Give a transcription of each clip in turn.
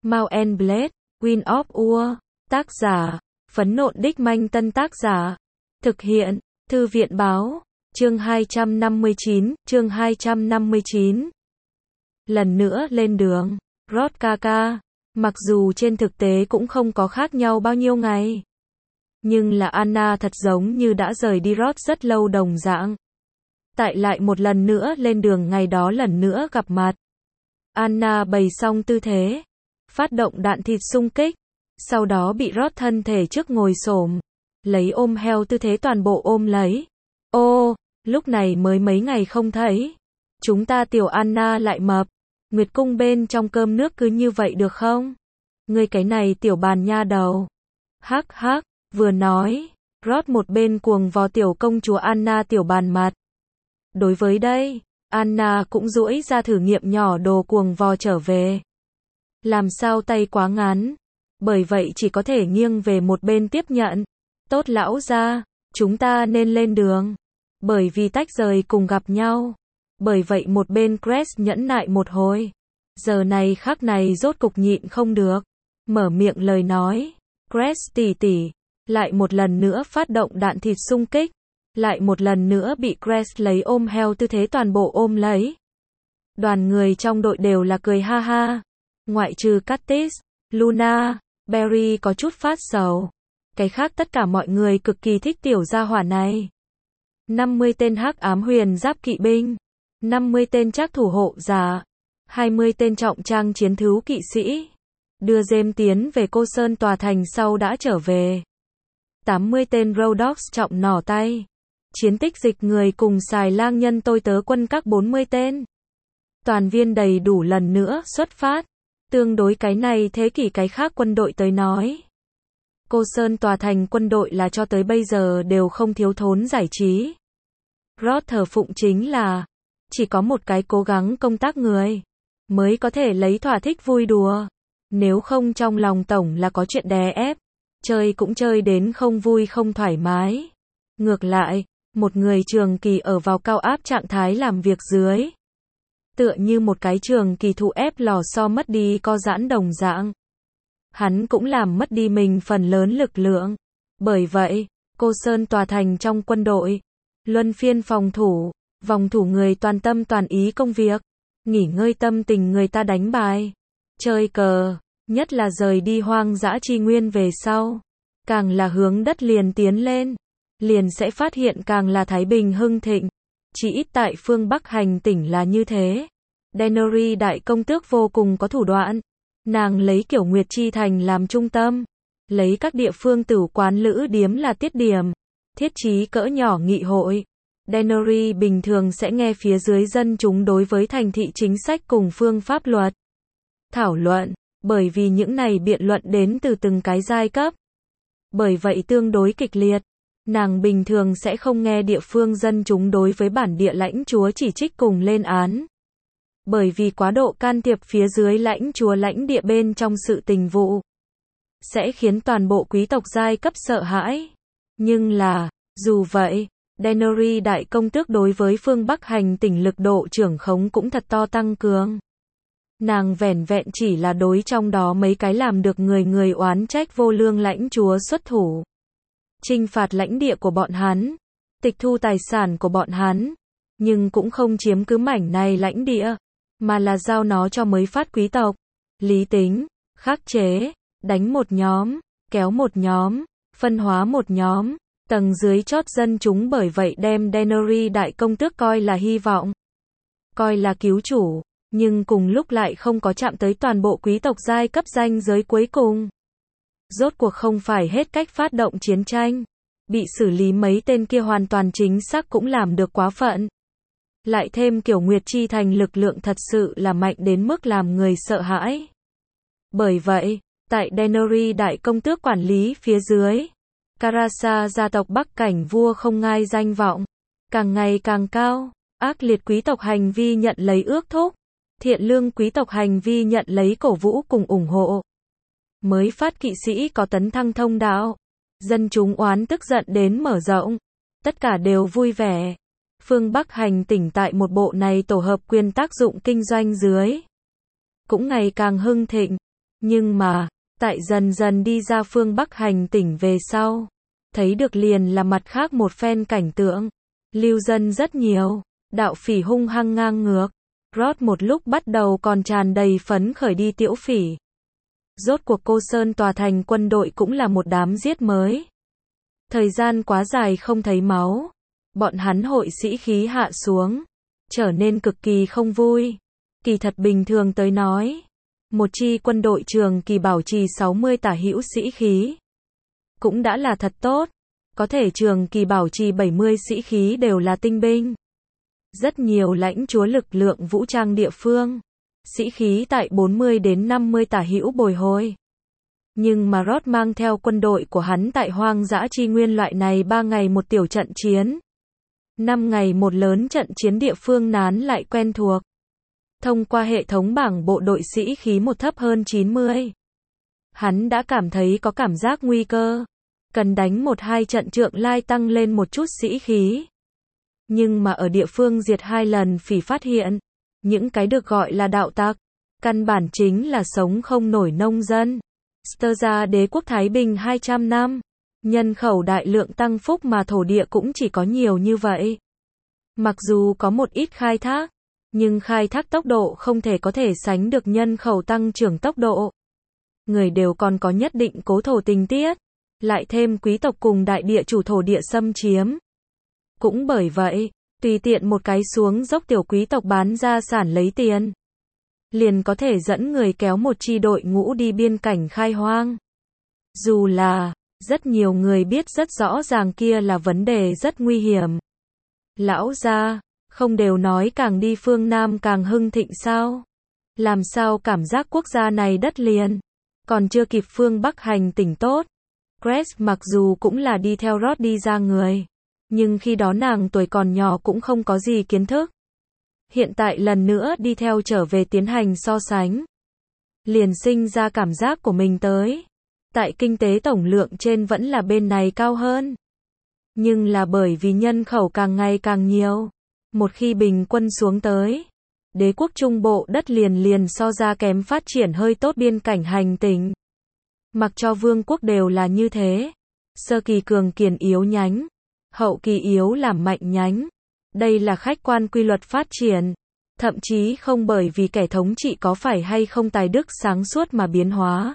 Mount and Blade, Wind of War. Tác giả, Phấn Nộn Đích Manh. Tân tác giả, thực hiện, Thư viện Báo. Chương 259, chương 259. Lần nữa lên đường, Ross Kaka. Mặc dù trên thực tế cũng không có khác nhau bao nhiêu ngày, nhưng là Anna thật giống như đã rời đi Ross rất lâu đồng dạng. Tại lại một lần nữa lên đường ngày đó lần nữa gặp mặt. Anna bày xong tư thế, phát động đạn thịt xung kích, sau đó bị Ross thân thể trước ngồi xổm, lấy ôm heo tư thế toàn bộ ôm lấy. Ô, lúc này mới mấy ngày không thấy, chúng ta tiểu Anna lại mập. Nguyệt cung bên trong cơm nước cứ như vậy được không? Ngươi cái này tiểu bàn nha đầu. Hắc hắc, vừa nói, Ross một bên cuồng vò tiểu công chúa Anna tiểu bàn mặt. Đối với đây, Anna cũng duỗi ra thử nghiệm nhỏ đồ cuồng vò trở về. Làm sao tay quá ngắn, bởi vậy chỉ có thể nghiêng về một bên tiếp nhận. Tốt lão gia, chúng ta nên lên đường. Bởi vì tách rời cùng gặp nhau. Bởi vậy một bên Cress nhẫn nại một hồi. Giờ này khắc này rốt cục nhịn không được. Mở miệng lời nói. Cress tỷ tỷ, lại một lần nữa phát động đạn thịt xung kích. Lại một lần nữa bị Cress lấy ôm heo tư thế toàn bộ ôm lấy. Đoàn người trong đội đều là cười ha ha. Ngoại trừ Curtis, Luna, Barry có chút phát sầu. Cái khác tất cả mọi người cực kỳ thích tiểu gia hỏa này. 50 tên hắc ám huyền giáp kỵ binh, 50 tên trác thủ hộ giả, 20 tên trọng trang chiến thú kỵ sĩ, đưa James tiến về Cô Sơn tòa thành sau đã trở về. 80 tên Road Dogs trọng nỏ tay, chiến tích dịch người cùng xài lang nhân tôi tớ quân các 40 tên. Toàn viên đầy đủ lần nữa xuất phát. Tương đối cái này thế kỷ cái khác quân đội tới nói. Cô Sơn tòa thành quân đội là cho tới bây giờ đều không thiếu thốn giải trí. Ross thờ phụng chính là, chỉ có một cái cố gắng công tác người, mới có thể lấy thỏa thích vui đùa. Nếu không trong lòng tổng là có chuyện đè ép, chơi cũng chơi đến không vui không thoải mái. Ngược lại, một người trường kỳ ở vào cao áp trạng thái làm việc dưới. Tựa như một cái trường kỳ thụ ép lò xo mất đi co giãn đồng dạng. Hắn cũng làm mất đi mình phần lớn lực lượng. Bởi vậy, Cô Sơn tòa thành trong quân đội, luân phiên phòng thủ, vòng thủ người toàn tâm toàn ý công việc, nghỉ ngơi tâm tình người ta đánh bài, chơi cờ, nhất là rời đi hoang dã chi nguyên về sau. Càng là hướng đất liền tiến lên, liền sẽ phát hiện càng là thái bình hưng thịnh. Chỉ ít tại phương Bắc hành tỉnh là như thế. Daenerys đại công tước vô cùng có thủ đoạn. Nàng lấy kiểu Nguyệt Chi Thành làm trung tâm, lấy các địa phương tử quán lữ điếm là tiết điểm, thiết trí cỡ nhỏ nghị hội. Daenerys bình thường sẽ nghe phía dưới dân chúng đối với thành thị chính sách cùng phương pháp luật thảo luận, bởi vì những này biện luận đến từ từng cái giai cấp. Bởi vậy tương đối kịch liệt. Nàng bình thường sẽ không nghe địa phương dân chúng đối với bản địa lãnh chúa chỉ trích cùng lên án. Bởi vì quá độ can thiệp phía dưới lãnh chúa lãnh địa bên trong sự tình vụ, sẽ khiến toàn bộ quý tộc giai cấp sợ hãi. Nhưng là, dù vậy, Daenerys đại công tước đối với phương Bắc hành tỉnh lực độ trưởng khống cũng thật to tăng cường. Nàng vẻn vẹn chỉ là đối trong đó mấy cái làm được người oán trách vô lương lãnh chúa xuất thủ. Chinh phạt lãnh địa của bọn hắn, tịch thu tài sản của bọn hắn, nhưng cũng không chiếm cứ mảnh này lãnh địa, mà là giao nó cho mới phát quý tộc. Lý tính, khắc chế, đánh một nhóm, kéo một nhóm, phân hóa một nhóm, tầng dưới chót dân chúng bởi vậy đem Daenerys đại công tước coi là hy vọng, coi là cứu chủ, nhưng cùng lúc lại không có chạm tới toàn bộ quý tộc giai cấp ranh giới cuối cùng. Rốt cuộc không phải hết cách phát động chiến tranh, bị xử lý mấy tên kia hoàn toàn chính xác cũng làm được quá phận. Lại thêm kiểu Nguyệt Chi Thành lực lượng thật sự là mạnh đến mức làm người sợ hãi. Bởi vậy, tại Daenerys đại công tước quản lý phía dưới, Karassa gia tộc Bắc cảnh vua không ngai danh vọng, càng ngày càng cao, ác liệt quý tộc hành vi nhận lấy ước thúc, thiện lương quý tộc hành vi nhận lấy cổ vũ cùng ủng hộ. Mới phát kỵ sĩ có tấn thăng thông đạo, dân chúng oán tức giận đến mở rộng, tất cả đều vui vẻ. Phương Bắc hành tỉnh tại một bộ này tổ hợp quyền tác dụng kinh doanh dưới, cũng ngày càng hưng thịnh. Nhưng mà, tại dần dần đi ra phương Bắc hành tỉnh về sau, thấy được liền là mặt khác một phen cảnh tượng. Lưu dân rất nhiều, đạo phỉ hung hăng ngang ngược. Rod một lúc bắt đầu còn tràn đầy phấn khởi đi tiễu phỉ. Rốt cuộc Cô Sơn tòa thành quân đội cũng là một đám giết mới. Thời gian quá dài không thấy máu, bọn hắn hội sĩ khí hạ xuống, trở nên cực kỳ không vui. Kỳ thật bình thường tới nói, một chi quân đội trường kỳ bảo trì 60 tả hữu sĩ khí, cũng đã là thật tốt, có thể trường kỳ bảo trì 70 sĩ khí đều là tinh binh. Rất nhiều lãnh chúa lực lượng vũ trang địa phương, sĩ khí tại 40 đến 50 tả hữu bồi hồi. Nhưng mà Rod mang theo quân đội của hắn tại hoang dã chi nguyên loại này 3 ngày một tiểu trận chiến, 5 ngày một lớn trận chiến địa phương nán lại quen thuộc. Thông qua hệ thống bảng bộ đội sĩ khí một thấp hơn 90. Hắn đã cảm thấy có cảm giác nguy cơ, cần đánh 1-2 trận trượng lai tăng lên một chút sĩ khí. Nhưng mà ở địa phương diệt 2 lần phỉ phát hiện, những cái được gọi là đạo tặc, căn bản chính là sống không nổi nông dân. Sturza đế quốc Thái Bình 200 năm, nhân khẩu đại lượng tăng phúc mà thổ địa cũng chỉ có nhiều như vậy. Mặc dù có một ít khai thác, nhưng khai thác tốc độ không thể có thể sánh được nhân khẩu tăng trưởng tốc độ. Người đều còn có nhất định cố thổ tình tiết, lại thêm quý tộc cùng đại địa chủ thổ địa xâm chiếm. Cũng bởi vậy, tùy tiện một cái xuống dốc tiểu quý tộc bán gia sản lấy tiền, liền có thể dẫn người kéo một chi đội ngũ đi biên cảnh khai hoang. Dù là, rất nhiều người biết rất rõ ràng kia là vấn đề rất nguy hiểm. Lão gia, không đều nói càng đi phương Nam càng hưng thịnh sao? Làm sao cảm giác quốc gia này đất liền, còn chưa kịp phương Bắc hành tỉnh tốt. Grace mặc dù cũng là đi theo Rod đi ra người, nhưng khi đó nàng tuổi còn nhỏ cũng không có gì kiến thức. Hiện tại lần nữa đi theo trở về tiến hành so sánh, liền sinh ra cảm giác của mình tới. Tại kinh tế tổng lượng trên vẫn là bên này cao hơn. Nhưng là bởi vì nhân khẩu càng ngày càng nhiều. Một khi bình quân xuống tới, đế quốc trung bộ đất liền so ra kém phát triển hơi tốt biên cảnh hành tỉnh. Mặc cho vương quốc đều là như thế. Sơ kỳ cường kiền yếu nhánh, hậu kỳ yếu làm mạnh nhánh. Đây là khách quan quy luật phát triển. Thậm chí không bởi vì kẻ thống trị có phải hay không tài đức sáng suốt mà biến hóa.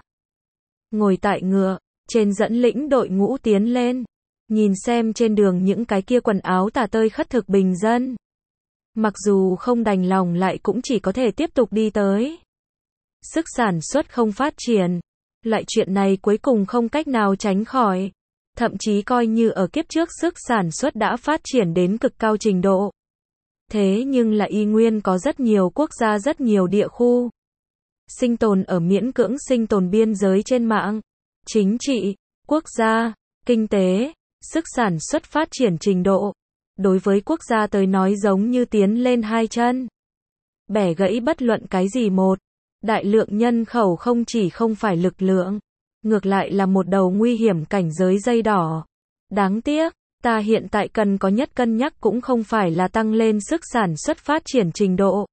Ngồi tại ngựa, trên dẫn lĩnh đội ngũ tiến lên. Nhìn xem trên đường những cái kia quần áo tả tơi khất thực bình dân. Mặc dù không đành lòng lại cũng chỉ có thể tiếp tục đi tới. Sức sản xuất không phát triển. Loại chuyện này cuối cùng không cách nào tránh khỏi. Thậm chí coi như ở kiếp trước sức sản xuất đã phát triển đến cực cao trình độ. Thế nhưng là y nguyên có rất nhiều quốc gia rất nhiều địa khu. Sinh tồn ở miễn cưỡng sinh tồn biên giới trên mạng. Chính trị, quốc gia, kinh tế, sức sản xuất phát triển trình độ. Đối với quốc gia tới nói giống như tiến lên 2 chân. Bẻ gãy bất luận cái gì một. Đại lượng nhân khẩu không chỉ không phải lực lượng. Ngược lại là một đầu nguy hiểm cảnh giới dây đỏ. Đáng tiếc, ta hiện tại cần có nhất cân nhắc cũng không phải là tăng lên sức sản xuất phát triển trình độ.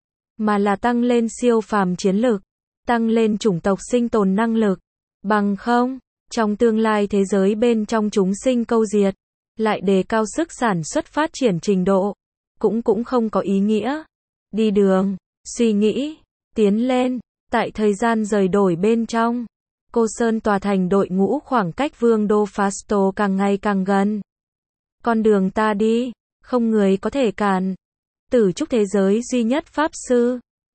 Mà là tăng lên siêu phàm chiến lược. Tăng lên chủng tộc sinh tồn năng lực. Bằng không, trong tương lai thế giới bên trong chúng sinh câu diệt, lại đề cao sức sản xuất phát triển trình độ, cũng không có ý nghĩa. Đi đường, suy nghĩ, tiến lên, tại thời gian rời đổi bên trong, Cô Sơn tòa thành đội ngũ khoảng cách vương đô Fasto càng ngày càng gần. Con đường ta đi, không người có thể cản. Tử trúc thế giới duy nhất pháp sư,